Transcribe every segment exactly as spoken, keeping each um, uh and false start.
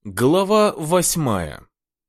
Глава восьмая.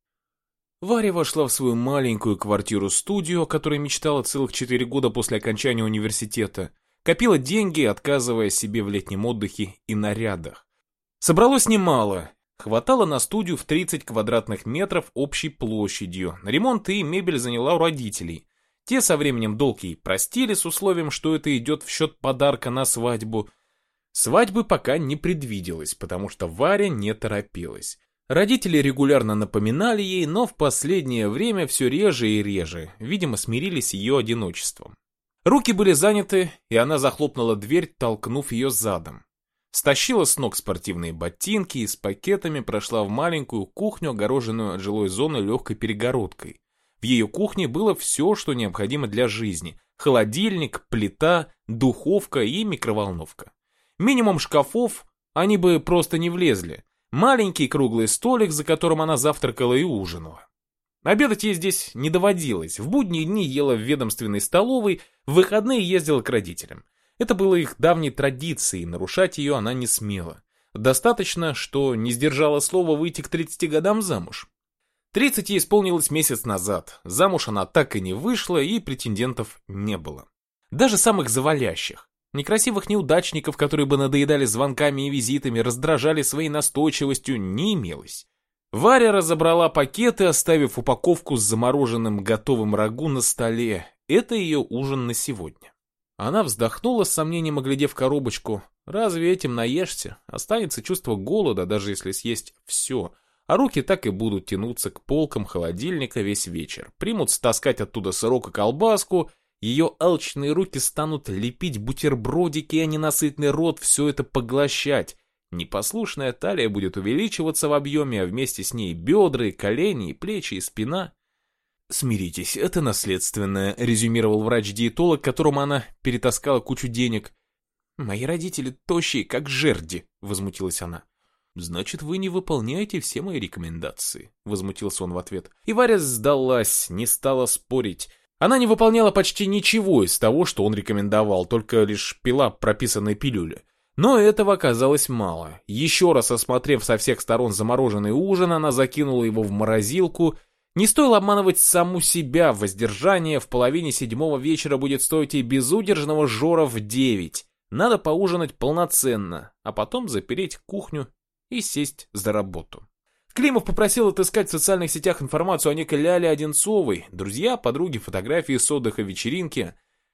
Варя вошла в свою маленькую квартиру-студию, о которой мечтала целых четыре года после окончания университета. Копила деньги, отказывая себе в летнем отдыхе и нарядах. Собралось немало. Хватало на студию в тридцать квадратных метров общей площадью. Ремонт и мебель заняла у родителей. Те со временем долг ей простили с условием, что это идет в счет подарка на свадьбу. Свадьбы пока не предвиделось, потому что Варя не торопилась. Родители регулярно напоминали ей, но в последнее время все реже и реже, видимо, смирились с ее одиночеством. Руки были заняты, и она захлопнула дверь, толкнув ее задом. Стащила с ног спортивные ботинки и с пакетами прошла в маленькую кухню, огороженную от жилой зоны легкой перегородкой. В ее кухне было все, что необходимо для жизни: холодильник, плита, духовка и микроволновка. Минимум шкафов, они бы просто не влезли. Маленький круглый столик, за которым она завтракала и ужинала. Обедать ей здесь не доводилось. В будние дни ела в ведомственной столовой, в выходные ездила к родителям. Это было их давней традицией, нарушать ее она не смела. Достаточно, что не сдержала слова выйти к тридцати годам замуж. тридцать ей исполнилось месяц назад. Замуж она так и не вышла, и претендентов не было. Даже самых завалящих. Некрасивых неудачников, которые бы надоедали звонками и визитами, раздражали своей настойчивостью, не имелось. Варя разобрала пакеты, оставив упаковку с замороженным готовым рагу на столе. Это ее ужин на сегодня. Она вздохнула с сомнением, оглядев коробочку. Разве этим наешься? Останется чувство голода, даже если съесть все. А руки так и будут тянуться к полкам холодильника весь вечер. Примутся таскать оттуда сырок и колбаску. Ее алчные руки станут лепить бутербродики, а ненасытный рот все это поглощать. Непослушная талия будет увеличиваться в объеме, а вместе с ней бедра, и колени, и плечи, и спина. «Смиритесь, это наследственное», — резюмировал врач-диетолог, которому она перетаскала кучу денег. «Мои родители тощие, как жерди», — возмутилась она. «Значит, вы не выполняете все мои рекомендации», — возмутился он в ответ. И Варя сдалась, не стала спорить. Она не выполняла почти ничего из того, что он рекомендовал, только лишь пила прописанные пилюли. Но этого оказалось мало. Еще раз осмотрев со всех сторон замороженный ужин, она закинула его в морозилку. Не стоило обманывать саму себя, воздержание в половине седьмого вечера будет стоить ей безудержного жора в девять. Надо поужинать полноценно, а потом запереть кухню и сесть за работу. Климов попросил отыскать в социальных сетях информацию о некой Ляле Одинцовой. Друзья, подруги, фотографии с отдыха, вечеринки.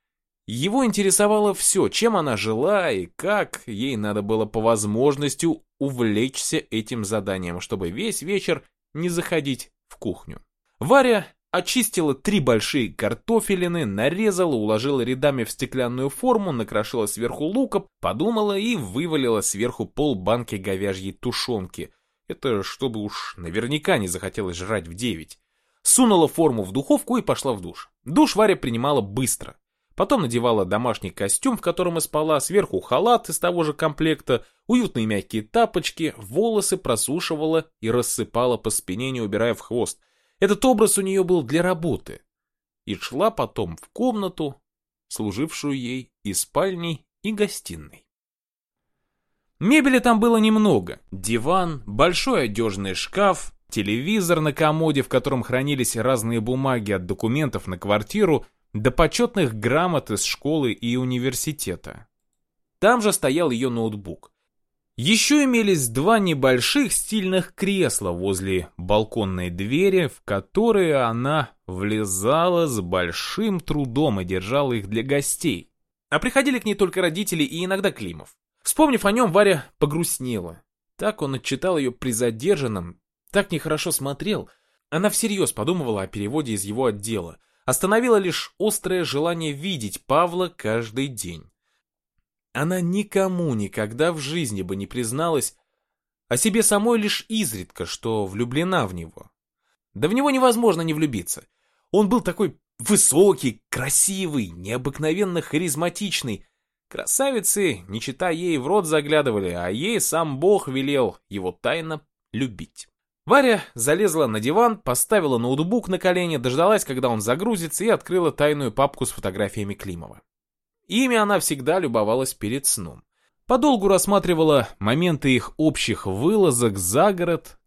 Его интересовало все, чем она жила и как. Ей надо было по возможности увлечься этим заданием, чтобы весь вечер не заходить в кухню. Варя очистила три большие картофелины, нарезала, уложила рядами в стеклянную форму, накрошила сверху лука, подумала и вывалила сверху полбанки говяжьей тушенки. Это чтобы уж наверняка не захотелось жрать в девять. Сунула форму в духовку и пошла в душ. Душ Варя принимала быстро. Потом надевала домашний костюм, в котором и спала, сверху халат из того же комплекта, уютные мягкие тапочки, волосы просушивала и рассыпала по спине, не убирая в хвост. Этот образ у нее был для работы. И шла потом в комнату, служившую ей и спальней, и гостиной. Мебели там было немного. Диван, большой одежный шкаф, телевизор на комоде, в котором хранились разные бумаги от документов на квартиру до почетных грамот из школы и университета. Там же стоял ее ноутбук. Еще имелись два небольших стильных кресла возле балконной двери, в которые она влезала с большим трудом и держала их для гостей. А приходили к ней только родители и иногда Климов. Вспомнив о нем, Варя погрустнела. Так он отчитал ее при задержанном, так нехорошо смотрел. Она всерьез подумывала о переводе из его отдела. Остановило лишь острое желание видеть Павла каждый день. Она никому никогда в жизни бы не призналась, о себе самой лишь изредка, что влюблена в него. Да в него невозможно не влюбиться. Он был такой высокий, красивый, необыкновенно харизматичный. Красавицы, не читая ей, в рот заглядывали, а ей сам Бог велел его тайно любить. Варя залезла на диван, поставила ноутбук на колени, дождалась, когда он загрузится, и открыла тайную папку с фотографиями Климова. Ими она всегда любовалась перед сном. Подолгу рассматривала моменты их общих вылазок за город,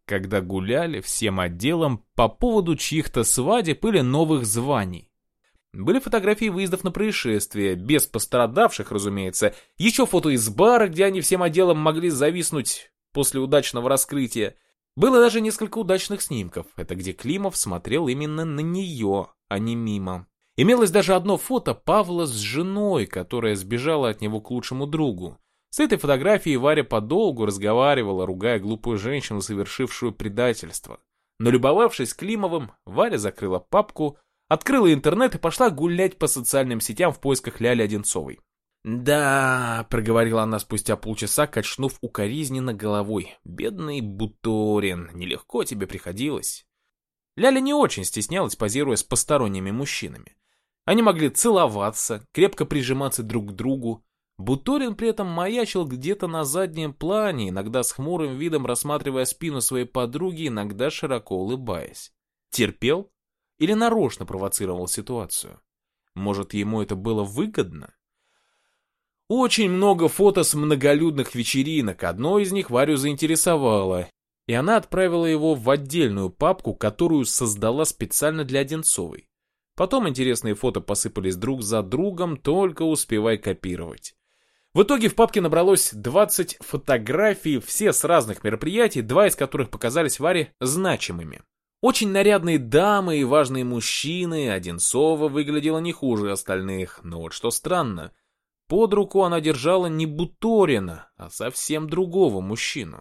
когда гуляли всем отделом по поводу чьих-то свадеб или новых званий. Были фотографии выездов на происшествия, без пострадавших, разумеется. Еще фото из бара, где они всем отделом могли зависнуть после удачного раскрытия. Было даже несколько удачных снимков. Это где Климов смотрел именно на нее, а не мимо. Имелось даже одно фото Павла с женой, которая сбежала от него к лучшему другу. С этой фотографией Варя подолгу разговаривала, ругая глупую женщину, совершившую предательство. Но любовавшись Климовым, Варя закрыла папку, открыла интернет и пошла гулять по социальным сетям в поисках Ляли Одинцовой. «Да», — проговорила она спустя полчаса, качнув укоризненно головой. «Бедный Буторин, нелегко тебе приходилось». Ляля не очень стеснялась, позируя с посторонними мужчинами. Они могли целоваться, крепко прижиматься друг к другу. Буторин при этом маячил где-то на заднем плане, иногда с хмурым видом рассматривая спину своей подруги, иногда широко улыбаясь. Терпел? Или нарочно провоцировал ситуацию? Может, ему это было выгодно? Очень много фото с многолюдных вечеринок, одно из них Варю заинтересовало, и она отправила его в отдельную папку, которую создала специально для Одинцовой. Потом интересные фото посыпались друг за другом, только успевай копировать. В итоге в папке набралось двадцать фотографий, все с разных мероприятий, два из которых показались Варе значимыми. Очень нарядные дамы и важные мужчины, Одинцова выглядела не хуже остальных, но вот что странно, под руку она держала не Буторина, а совсем другого мужчину.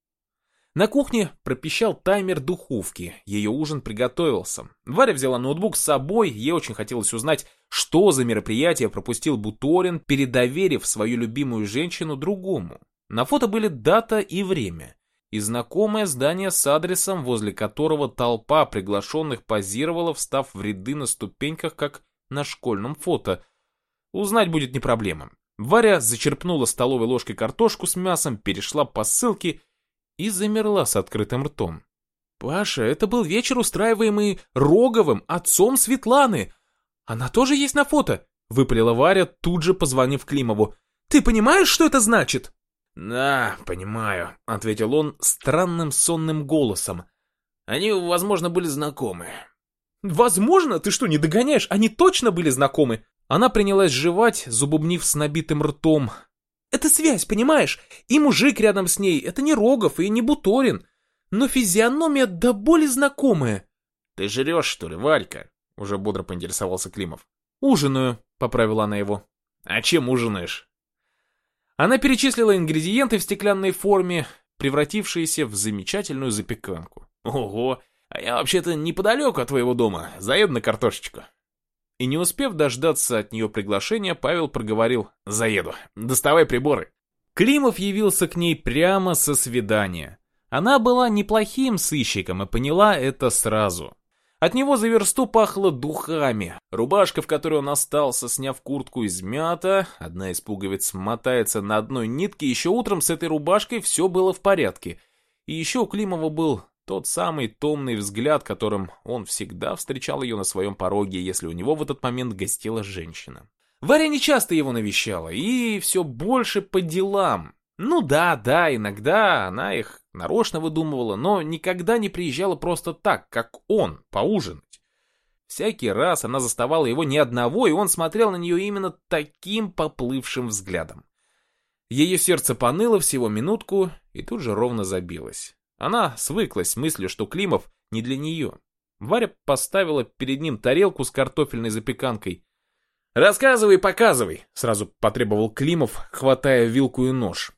На кухне пропищал таймер духовки, ее ужин приготовился. Варя взяла ноутбук с собой, ей очень хотелось узнать, что за мероприятие пропустил Буторин, передоверив свою любимую женщину другому. На фото были дата и время. И знакомое здание с адресом, возле которого толпа приглашенных позировала, встав в ряды на ступеньках, как на школьном фото. Узнать будет не проблема. Варя зачерпнула столовой ложкой картошку с мясом, перешла по ссылке и замерла с открытым ртом. «Паша, это был вечер, устраиваемый Роговым, отцом Светланы. Она тоже есть на фото», — выпалила Варя, тут же позвонив Климову. «Ты понимаешь, что это значит?» «Да, понимаю», — ответил он странным сонным голосом. «Они, возможно, были знакомы». «Возможно? Ты что, не догоняешь? Они точно были знакомы?» Она принялась жевать, забубнив с набитым ртом. «Это связь, понимаешь? И мужик рядом с ней, это не Рогов и не Буторин. Но физиономия до боли знакомая». «Ты жрешь, что ли, Варька?» — уже бодро поинтересовался Климов. «Ужинаю», — поправила она его. «А чем ужинаешь?» Она перечислила ингредиенты в стеклянной форме, превратившиеся в замечательную запеканку. «Ого, а я вообще-то неподалеку от твоего дома, заеду на картошечку». И не успев дождаться от нее приглашения, Павел проговорил: «Заеду, доставай приборы». Климов явился к ней прямо со свидания. Она была неплохим сыщиком и поняла это сразу. От него за версту пахло духами. Рубашка, в которой он остался, сняв куртку, измята, одна из пуговиц мотается на одной нитке, еще утром с этой рубашкой все было в порядке. И еще у Климова был тот самый томный взгляд, которым он всегда встречал ее на своем пороге, если у него в этот момент гостила женщина. Варя не часто его навещала, и все больше по делам. Ну да, да, иногда она их нарочно выдумывала, но никогда не приезжала просто так, как он, поужинать. Всякий раз она заставала его не одного, и он смотрел на нее именно таким поплывшим взглядом. Ее сердце поныло всего минутку и тут же ровно забилось. Она свыклась с мыслью, что Климов не для нее. Варя поставила перед ним тарелку с картофельной запеканкой. «Рассказывай, показывай», — сразу потребовал Климов, хватая вилку и нож.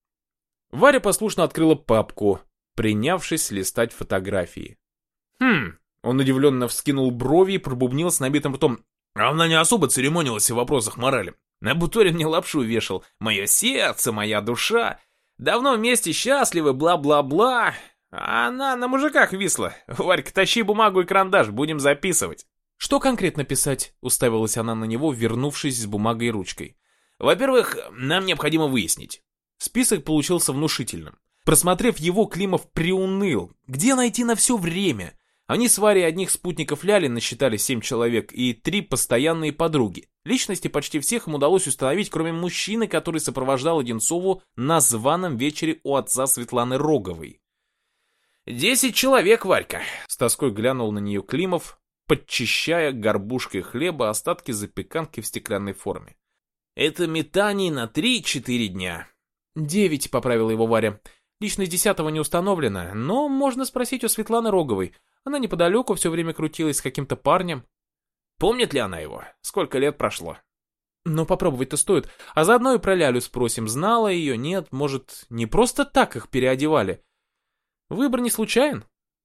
Варя послушно открыла папку, принявшись листать фотографии. «Хм», — он удивленно вскинул брови и пробубнил с набитым ртом. «Она не особо церемонилась в вопросах морали. На Буторин мне лапшу вешал. Мое сердце, моя душа. Давно вместе счастливы, бла-бла-бла. А она на мужиках висла. Варька, тащи бумагу и карандаш, будем записывать». «Что конкретно писать?» — уставилась она на него, вернувшись с бумагой и ручкой. «Во-первых, нам необходимо выяснить». Список получился внушительным. Просмотрев его, Климов приуныл. Где найти на все время? Они с Варей одних спутников Ляли насчитали семь человек и три постоянные подруги. Личности почти всех им удалось установить, кроме мужчины, который сопровождал Одинцову на званом вечере у отца Светланы Роговой. «Десять человек, Варька!» С тоской глянул на нее Климов, подчищая горбушкой хлеба остатки запеканки в стеклянной форме. «Это метаний на три-четыре дня». «Девять», — поправила его Варя. «Личность десятого не установлена, но можно спросить у Светланы Роговой. Она неподалеку все время крутилась с каким-то парнем». «Помнит ли она его? Сколько лет прошло?» «Но попробовать-то стоит. А заодно и про Лялю спросим. Знала ее, нет, может, не просто так их переодевали. Выбор не случайен?»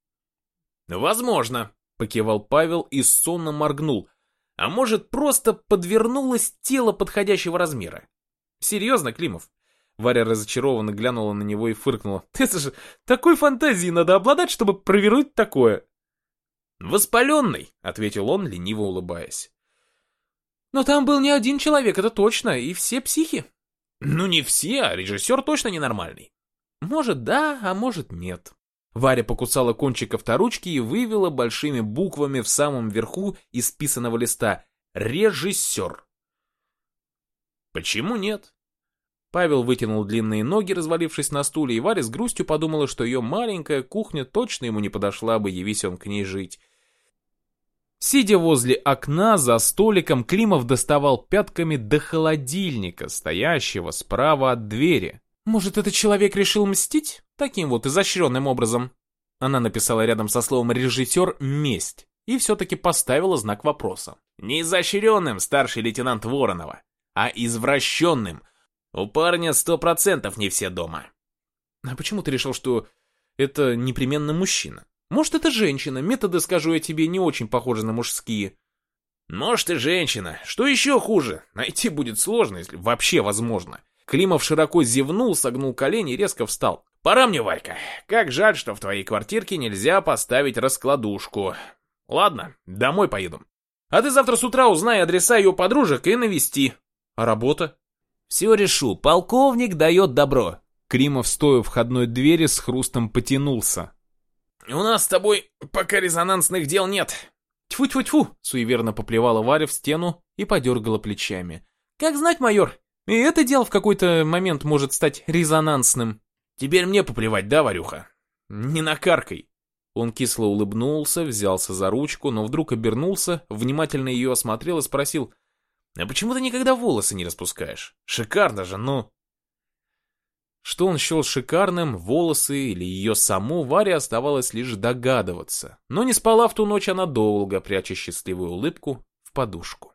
«Возможно», — покивал Павел и сонно моргнул. «А может, просто подвернулось тело подходящего размера?» «Серьезно, Климов?» Варя разочарованно глянула на него и фыркнула. «Это же такой фантазией надо обладать, чтобы провернуть такое!» «Воспаленный», — ответил он, лениво улыбаясь. «Но там был не один человек, это точно, и все психи». «Ну не все, а режиссер точно ненормальный». «Может, да, а может, нет». Варя покусала кончик авторучки и вывела большими буквами в самом верху исписанного листа «Режиссер». «Почему нет?» Павел вытянул длинные ноги, развалившись на стуле, и Варя с грустью подумала, что ее маленькая кухня точно ему не подошла бы, явись он к ней жить. Сидя возле окна за столиком, Климов доставал пятками до холодильника, стоящего справа от двери. «Может, этот человек решил мстить? Таким вот изощренным образом?» Она написала рядом со словом «режиссер» «месть» и все-таки поставила знак вопроса. «Не изощренным, старший лейтенант Воронова, а извращенным. У парня сто процентов не все дома». «А почему ты решил, что это непременно мужчина? Может, это женщина, методы, скажу я тебе, не очень похожи на мужские». «Может и женщина. Что еще хуже? Найти будет сложно, если вообще возможно». Климов широко зевнул, согнул колени и резко встал. «Пора мне, Варька. Как жаль, что в твоей квартирке нельзя поставить раскладушку. Ладно, домой поеду. А ты завтра с утра узнай адреса ее подружек и навести». «А работа?» «Все решу. Полковник дает добро». Климов, стоя в входной двери, с хрустом потянулся. «У нас с тобой пока резонансных дел нет». «Тьфу-тьфу-тьфу!» — суеверно поплевала Варя в стену и подергала плечами. «Как знать, майор, и это дело в какой-то момент может стать резонансным». «Теперь мне поплевать, да, Варюха? Не накаркай». Он кисло улыбнулся, взялся за ручку, но вдруг обернулся, внимательно ее осмотрел и спросил: «А почему ты никогда волосы не распускаешь? Шикарно же, ну!» Что он счел шикарным, волосы или ее саму, Варе оставалось лишь догадываться. Но не спала в ту ночь она долго, пряча счастливую улыбку в подушку.